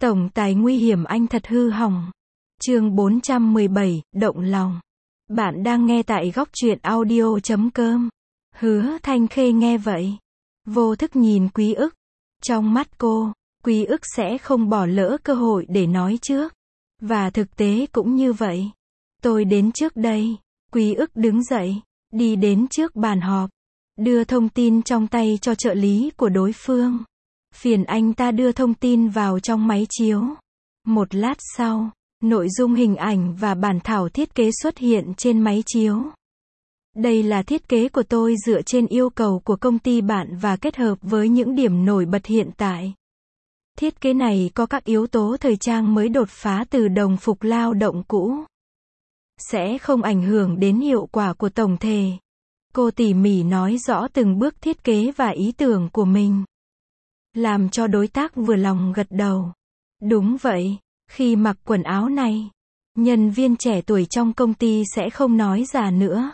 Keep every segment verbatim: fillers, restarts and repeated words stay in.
Tổng tài nguy hiểm anh thật hư hỏng. Chương bốn trăm mười bảy, động lòng. Bạn đang nghe tại góc truyện audio chấm com. Hứa Thanh Khê nghe vậy, vô thức nhìn Quý Ức. Trong mắt cô, Quý Ức sẽ không bỏ lỡ cơ hội để nói trước. Và thực tế cũng như vậy. Tôi đến trước đây. Quý Ức đứng dậy, đi đến trước bàn họp, đưa thông tin trong tay cho trợ lý của đối phương. Phiền anh ta đưa thông tin vào trong máy chiếu. Một lát sau, nội dung hình ảnh và bản thảo thiết kế xuất hiện trên máy chiếu. Đây là thiết kế của tôi dựa trên yêu cầu của công ty bạn và kết hợp với những điểm nổi bật hiện tại. Thiết kế này có các yếu tố thời trang mới đột phá từ đồng phục lao động cũ. Sẽ không ảnh hưởng đến hiệu quả của tổng thể. Cô tỉ mỉ nói rõ từng bước thiết kế và ý tưởng của mình, làm cho đối tác vừa lòng gật đầu. Đúng vậy, khi mặc quần áo này, nhân viên trẻ tuổi trong công ty sẽ không nói già nữa.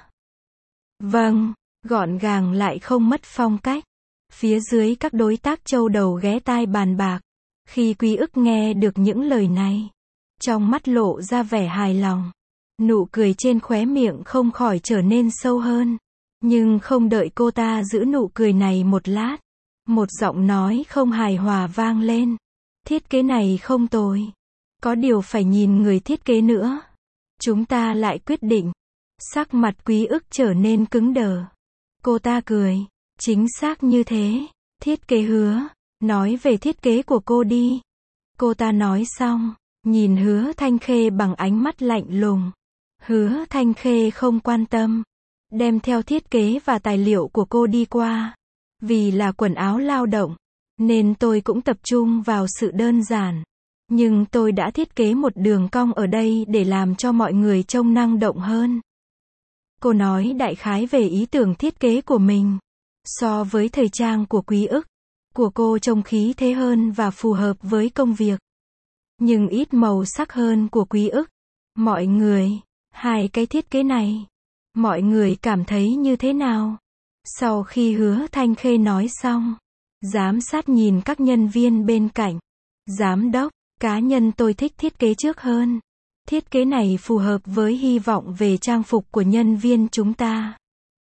Vâng, gọn gàng lại không mất phong cách. Phía dưới các đối tác châu đầu ghé tai bàn bạc. Khi Quý Ức nghe được những lời này, trong mắt lộ ra vẻ hài lòng. Nụ cười trên khóe miệng không khỏi trở nên sâu hơn. Nhưng không đợi cô ta giữ nụ cười này một lát, một giọng nói không hài hòa vang lên. Thiết kế này không tồi. Có điều phải nhìn người thiết kế nữa. Chúng ta lại quyết định. Sắc mặt Quý Ức trở nên cứng đờ. Cô ta cười. Chính xác như thế. Thiết kế Hứa. Nói về thiết kế của cô đi. Cô ta nói xong, nhìn Hứa Thanh Khê bằng ánh mắt lạnh lùng. Hứa Thanh Khê không quan tâm. Đem theo thiết kế và tài liệu của cô đi qua. Vì là quần áo lao động, nên tôi cũng tập trung vào sự đơn giản. Nhưng tôi đã thiết kế một đường cong ở đây để làm cho mọi người trông năng động hơn. Cô nói đại khái về ý tưởng thiết kế của mình. So với thời trang của Quý Ức, của cô trông khí thế hơn và phù hợp với công việc. Nhưng ít màu sắc hơn của Quý Ức. Mọi người, hai cái thiết kế này, mọi người cảm thấy như thế nào? Sau khi Hứa Thanh Khê nói xong, giám sát nhìn các nhân viên bên cạnh. Giám đốc, cá nhân tôi thích thiết kế trước hơn. Thiết kế này phù hợp với hy vọng về trang phục của nhân viên chúng ta.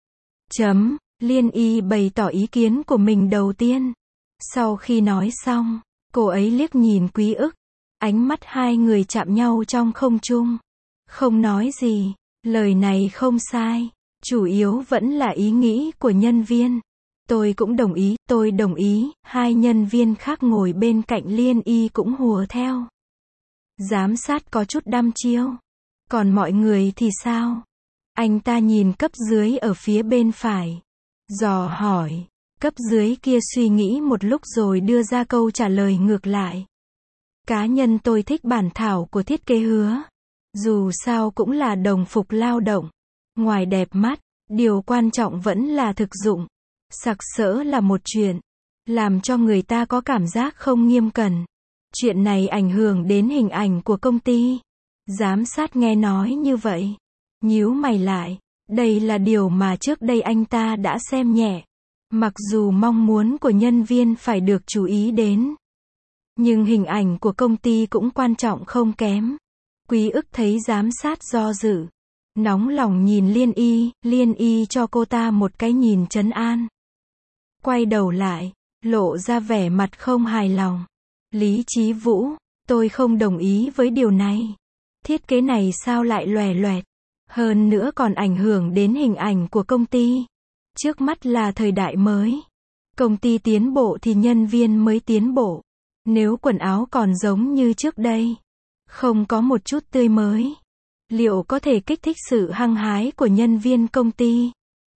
Chấm, Liên Y bày tỏ ý kiến của mình đầu tiên. Sau khi nói xong, cô ấy liếc nhìn Quý Ức. Ánh mắt hai người chạm nhau trong không trung. Không nói gì, lời này không sai. Chủ yếu vẫn là ý nghĩ của nhân viên. Tôi cũng đồng ý, tôi đồng ý. Hai nhân viên khác ngồi bên cạnh Liên Y cũng hùa theo. Giám sát có chút đăm chiêu. Còn mọi người thì sao? Anh ta nhìn cấp dưới ở phía bên phải. Dò hỏi. Cấp dưới kia suy nghĩ một lúc rồi đưa ra câu trả lời ngược lại. Cá nhân tôi thích bản thảo của thiết kế Hứa. Dù sao cũng là đồng phục lao động. Ngoài đẹp mắt, điều quan trọng vẫn là thực dụng. Sặc sỡ là một chuyện, làm cho người ta có cảm giác không nghiêm cẩn. Chuyện này ảnh hưởng đến hình ảnh của công ty. Giám sát nghe nói như vậy, nhíu mày lại. Đây là điều mà trước đây anh ta đã xem nhẹ. Mặc dù mong muốn của nhân viên phải được chú ý đến, nhưng hình ảnh của công ty cũng quan trọng không kém. Quý Ức thấy giám sát do dự, nóng lòng nhìn Liên Y. Liên Y cho cô ta một cái nhìn trấn an. Quay đầu lại, lộ ra vẻ mặt không hài lòng. Lý Chí Vũ, tôi không đồng ý với điều này. Thiết kế này sao lại lòe loẹt. Hơn nữa còn ảnh hưởng đến hình ảnh của công ty. Trước mắt là thời đại mới. Công ty tiến bộ thì nhân viên mới tiến bộ. Nếu quần áo còn giống như trước đây, không có một chút tươi mới, liệu có thể kích thích sự hăng hái của nhân viên công ty?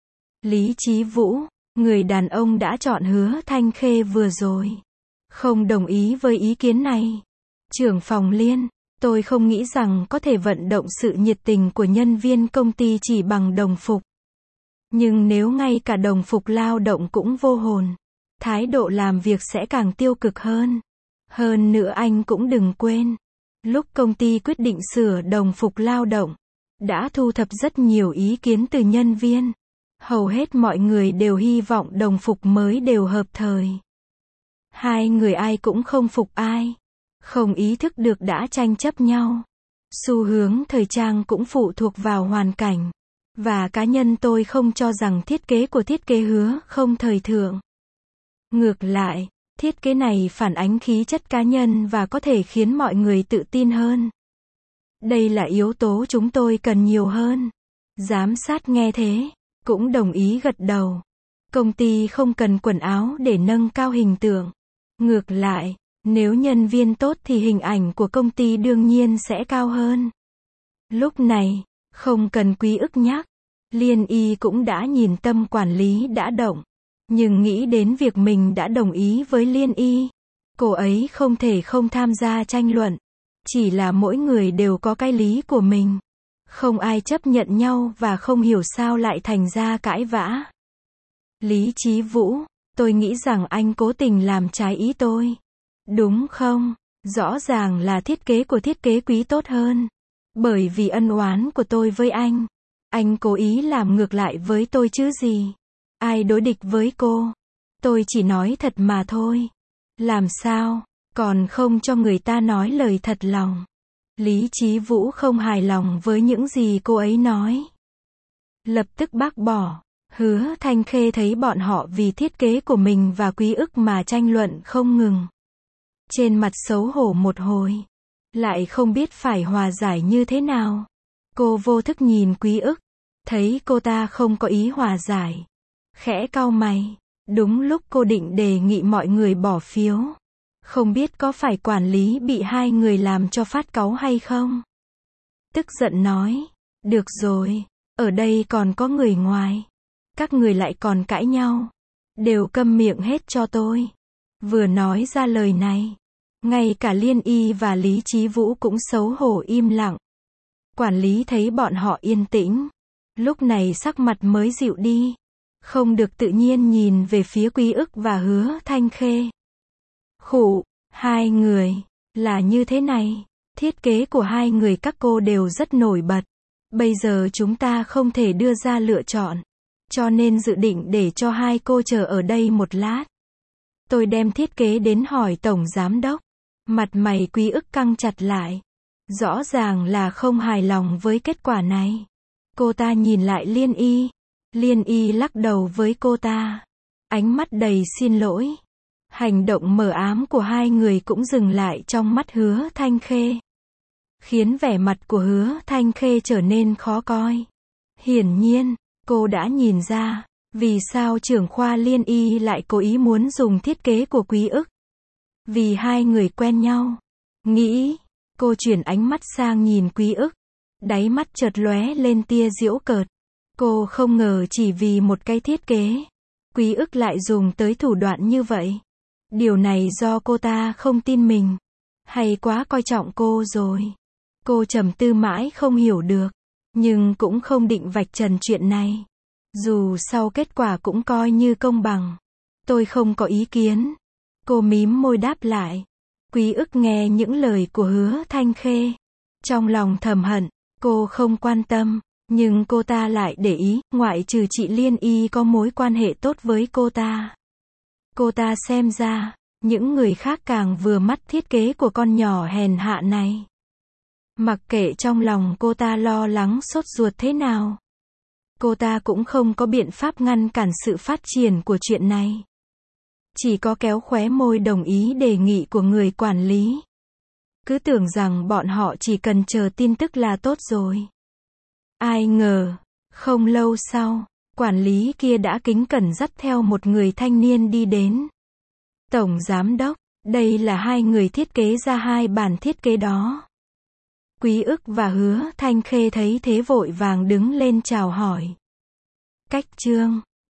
Lý Chí Vũ, người đàn ông đã chọn Hứa Thanh Khê vừa rồi, không đồng ý với ý kiến này. Trưởng phòng Liên, tôi không nghĩ rằng có thể vận động sự nhiệt tình của nhân viên công ty chỉ bằng đồng phục. Nhưng nếu ngay cả đồng phục lao động cũng vô hồn, thái độ làm việc sẽ càng tiêu cực hơn. Hơn nữa anh cũng đừng quên, lúc công ty quyết định sửa đồng phục lao động, đã thu thập rất nhiều ý kiến từ nhân viên. Hầu hết mọi người đều hy vọng đồng phục mới đều hợp thời. Hai người ai cũng không phục ai. không ý thức được đã tranh chấp nhau. Xu hướng thời trang cũng phụ thuộc vào hoàn cảnh. Và cá nhân tôi không cho rằng thiết kế của thiết kế Hứa không thời thượng. Ngược lại, thiết kế này phản ánh khí chất cá nhân và có thể khiến mọi người tự tin hơn. Đây là yếu tố chúng tôi cần nhiều hơn. Giám sát nghe thế, cũng đồng ý gật đầu. Công ty không cần quần áo để nâng cao hình tượng. Ngược lại, nếu nhân viên tốt thì hình ảnh của công ty đương nhiên sẽ cao hơn. Lúc này, không cần Quý ức nhắc, Liên Y cũng đã nhìn tâm quản lý đã động. Nhưng nghĩ đến việc mình đã đồng ý với Liên Y, cô ấy không thể không tham gia tranh luận. Chỉ là mỗi người đều có cái lý của mình. Không ai chấp nhận nhau và không hiểu sao lại thành ra cãi vã. Lý Chí Vũ, tôi nghĩ rằng anh cố tình làm trái ý tôi. Đúng không? Rõ ràng là thiết kế của thiết kế Quý tốt hơn. Bởi vì ân oán của tôi với anh. Anh cố ý làm ngược lại với tôi chứ gì. Ai đối địch với cô? Tôi chỉ nói thật mà thôi. Làm sao? Còn không cho người ta nói lời thật lòng. Lý Chí Vũ không hài lòng với những gì cô ấy nói. Lập tức bác bỏ. Hứa Thanh Khê thấy bọn họ vì thiết kế của mình và Quý ức mà tranh luận không ngừng. Trên mặt xấu hổ một hồi. Lại không biết phải hòa giải như thế nào. Cô vô thức nhìn Quý ức. Thấy cô ta không có ý hòa giải. Khẽ cau mày. Đúng lúc cô định đề nghị mọi người bỏ phiếu. Không biết có phải quản lý bị hai người làm cho phát cáu hay không? Tức giận nói. Được rồi. Ở đây còn có người ngoài. Các người lại còn cãi nhau. Đều câm miệng hết cho tôi. Vừa nói ra lời này. Ngay cả Liên Y và Lý Chí Vũ cũng xấu hổ im lặng. Quản lý thấy bọn họ yên tĩnh. Lúc này sắc mặt mới dịu đi. Không được tự nhiên nhìn về phía Quý ức và Hứa Thanh Khê. Khụ, hai người, là như thế này. Thiết kế của hai người các cô đều rất nổi bật. Bây giờ chúng ta không thể đưa ra lựa chọn. Cho nên dự định để cho hai cô chờ ở đây một lát. Tôi đem thiết kế đến hỏi Tổng Giám Đốc. Mặt mày Quý ức căng chặt lại. Rõ ràng là không hài lòng với kết quả này. Cô ta nhìn lại Liên Y. Liên Y lắc đầu với cô ta. Ánh mắt đầy xin lỗi. Hành động mờ ám của hai người cũng dừng lại trong mắt Hứa Thanh Khê. Khiến vẻ mặt của Hứa Thanh Khê trở nên khó coi. Hiển nhiên, cô đã nhìn ra, vì sao trưởng khoa Liên Y lại cố ý muốn dùng thiết kế của Quý ức. Vì hai người quen nhau. Nghĩ, cô chuyển ánh mắt sang nhìn Quý ức. Đáy mắt chợt lóe lên tia giễu cợt. Cô không ngờ chỉ vì một cái thiết kế, Quý ức lại dùng tới thủ đoạn như vậy. Điều này do cô ta không tin mình, hay quá coi trọng cô rồi. Cô trầm tư mãi không hiểu được, nhưng cũng không định vạch trần chuyện này. Dù sau kết quả cũng coi như công bằng. Tôi không có ý kiến. Cô mím môi đáp lại. Quý ức nghe những lời của Hứa Thanh Khê. Trong lòng thầm hận, cô không quan tâm. Nhưng cô ta lại để ý, ngoại trừ chị Liên Y có mối quan hệ tốt với cô ta. Cô ta xem ra, những người khác càng vừa mắt thiết kế của con nhỏ hèn hạ này. Mặc kệ trong lòng cô ta lo lắng sốt ruột thế nào. Cô ta cũng không có biện pháp ngăn cản sự phát triển của chuyện này. Chỉ có kéo khóe môi đồng ý đề nghị của người quản lý. Cứ tưởng rằng bọn họ chỉ cần chờ tin tức là tốt rồi. Ai ngờ, không lâu sau, quản lý kia đã kính cẩn dắt theo một người thanh niên đi đến. Tổng Giám Đốc, đây là hai người thiết kế ra hai bản thiết kế đó. Quý ức và Hứa Thanh Khê thấy thế vội vàng đứng lên chào hỏi. Cách chương